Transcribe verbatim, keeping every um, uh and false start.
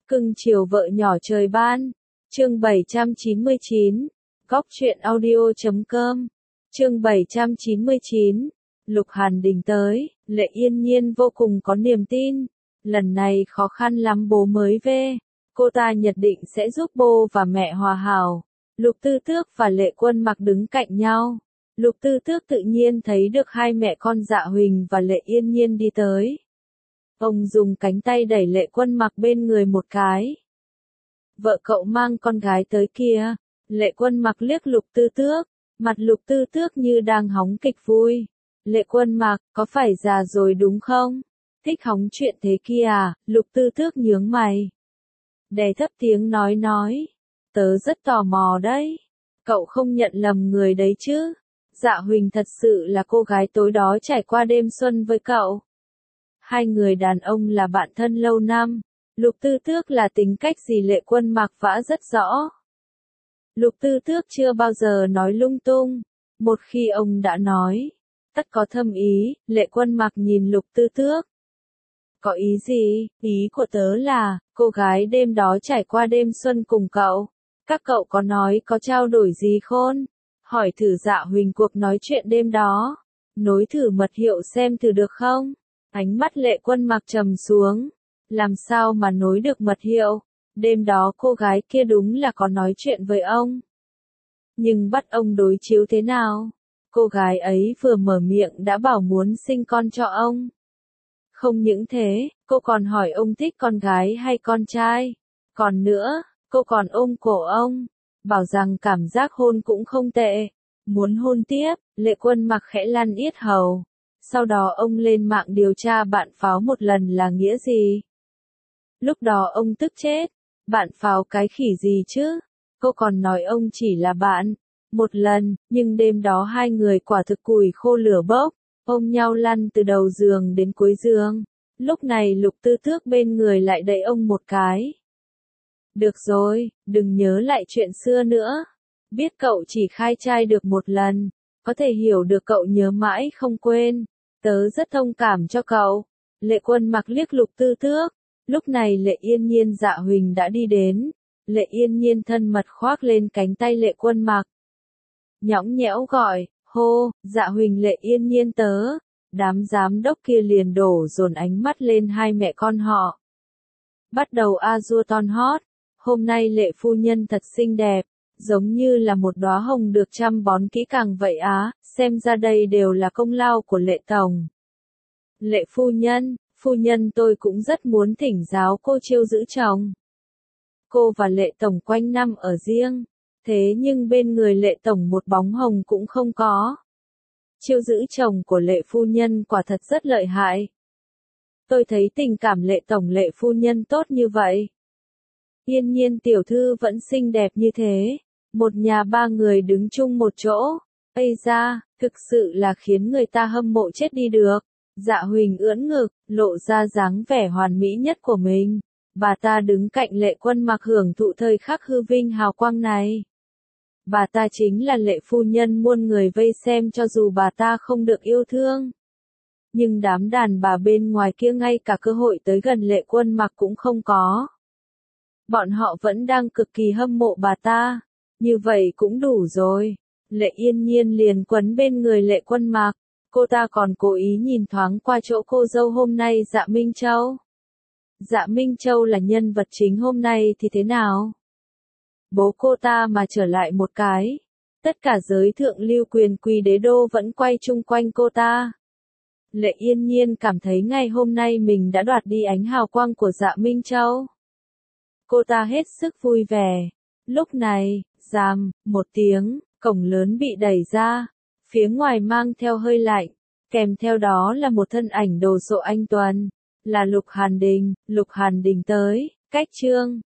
Cưng chiều vợ nhỏ trời ban. Chương bảy trăm chín mươi chín. Góc truyện audio chấm com. Chương bảy trăm chín mươi chín. Lục Hàn Đình tới, Lệ Yên Nhiên vô cùng có niềm tin. Lần này khó khăn lắm bố mới về. Cô ta nhận định sẽ giúp bố và mẹ hòa hảo. Lục Tư Tước và Lệ Quân Mặc đứng cạnh nhau. Lục Tư Tước tự nhiên thấy được hai mẹ con Dạ Huỳnh và Lệ Yên Nhiên đi tới. Ông dùng cánh tay đẩy Lệ Quân Mặc bên người một cái. Vợ cậu mang con gái tới kia. Lệ Quân Mặc liếc Lục Tư Tước. Mặt Lục Tư Tước như đang hóng kịch vui. Lệ Quân Mặc, có phải già rồi đúng không? Thích hóng chuyện thế kia à? Lục Tư Tước nhướng mày. Đè thấp tiếng nói nói. Tớ rất tò mò đấy. Cậu không nhận lầm người đấy chứ? Dạ Huỳnh thật sự là cô gái tối đó trải qua đêm xuân với cậu. Hai người đàn ông là bạn thân lâu năm. Lục Tư Tước là tính cách gì Lệ Quân Mặc vã rất rõ. Lục Tư Tước chưa bao giờ nói lung tung. Một khi ông đã nói, tất có thâm ý. Lệ Quân Mặc nhìn Lục Tư Tước. Có ý gì? Ý của tớ là, cô gái đêm đó trải qua đêm xuân cùng cậu. Các cậu có nói có trao đổi gì khôn? Hỏi thử Dạ Huỳnh cuộc nói chuyện đêm đó. Nối thử mật hiệu xem thử được không? Ánh mắt Lệ Quân Mặc trầm xuống. Làm sao mà nối được mật hiệu? Đêm đó cô gái kia đúng là có nói chuyện với ông. Nhưng bắt ông đối chiếu thế nào? Cô gái ấy vừa mở miệng đã bảo muốn sinh con cho ông. Không những thế, cô còn hỏi ông thích con gái hay con trai. Còn nữa, cô còn ôm cổ ông. Bảo rằng cảm giác hôn cũng không tệ. Muốn hôn tiếp. Lệ Quân Mặc khẽ lăn yết hầu. Sau đó ông lên mạng điều tra bạn pháo một lần là nghĩa gì. Lúc đó ông tức chết. Bạn pháo cái khỉ gì chứ? Cô còn nói ông chỉ là bạn. Một lần, nhưng đêm đó hai người quả thực củi khô lửa bốc. Ôm nhau lăn từ đầu giường đến cuối giường. Lúc này Lục Tư Tước bên người lại đẩy ông một cái. Được rồi, đừng nhớ lại chuyện xưa nữa. Biết cậu chỉ khai trai được một lần. Có thể hiểu được cậu nhớ mãi không quên. Tớ rất thông cảm cho cậu. Lệ Quân Mặc liếc Lục Tư Tước. Lúc này Lệ Yên Nhiên Dạ Huỳnh đã đi đến. Lệ Yên Nhiên thân mật khoác lên cánh tay Lệ Quân Mặc. Nhõng nhẽo gọi, hô, Dạ Huỳnh Lệ Yên Nhiên tớ. Đám giám đốc kia liền đổ dồn ánh mắt lên hai mẹ con họ. Bắt đầu a dua ton hót. Hôm nay Lệ phu nhân thật xinh đẹp. Giống như là một đóa hồng được chăm bón kỹ càng vậy á. Xem ra đây đều là công lao của Lệ tổng. Lệ phu nhân. Phu nhân tôi cũng rất muốn thỉnh giáo cô chiêu giữ chồng. Cô và Lệ tổng quanh năm ở riêng. Thế nhưng bên người Lệ tổng một bóng hồng cũng không có. Chiêu giữ chồng của Lệ phu nhân quả thật rất lợi hại. Tôi thấy tình cảm Lệ tổng Lệ phu nhân tốt như vậy. Yên Nhiên tiểu thư vẫn xinh đẹp như thế. Một nhà ba người đứng chung một chỗ. Ây da, thực sự là khiến người ta hâm mộ chết đi được. Dạ Huỳnh ưỡn ngực, lộ ra dáng vẻ hoàn mỹ nhất của mình. Bà ta đứng cạnh Lệ Quân Mặc hưởng thụ thời khắc hư vinh hào quang này. Bà ta chính là Lệ phu nhân muôn người vây xem cho dù bà ta không được yêu thương. Nhưng đám đàn bà bên ngoài kia ngay cả cơ hội tới gần Lệ Quân Mặc cũng không có. Bọn họ vẫn đang cực kỳ hâm mộ bà ta. Như vậy cũng đủ rồi. Lệ Yên Nhiên liền quấn bên người Lệ Quân Mặc. Cô ta còn cố ý nhìn thoáng qua chỗ cô dâu hôm nay Dạ Minh Châu. Dạ Minh Châu là nhân vật chính hôm nay thì thế nào? Bố cô ta mà trở lại một cái. Tất cả giới thượng lưu quyền quý đế đô vẫn quay chung quanh cô ta. Lệ Yên Nhiên cảm thấy ngày hôm nay mình đã đoạt đi ánh hào quang của Dạ Minh Châu. Cô ta hết sức vui vẻ. Lúc này, ràm, một tiếng, cổng lớn bị đẩy ra. Phía ngoài mang theo hơi lạnh. Kèm theo đó là một thân ảnh đồ sộ anh tuấn. Là Lục Hàn Đình. Lục Hàn Đình tới. Cách chương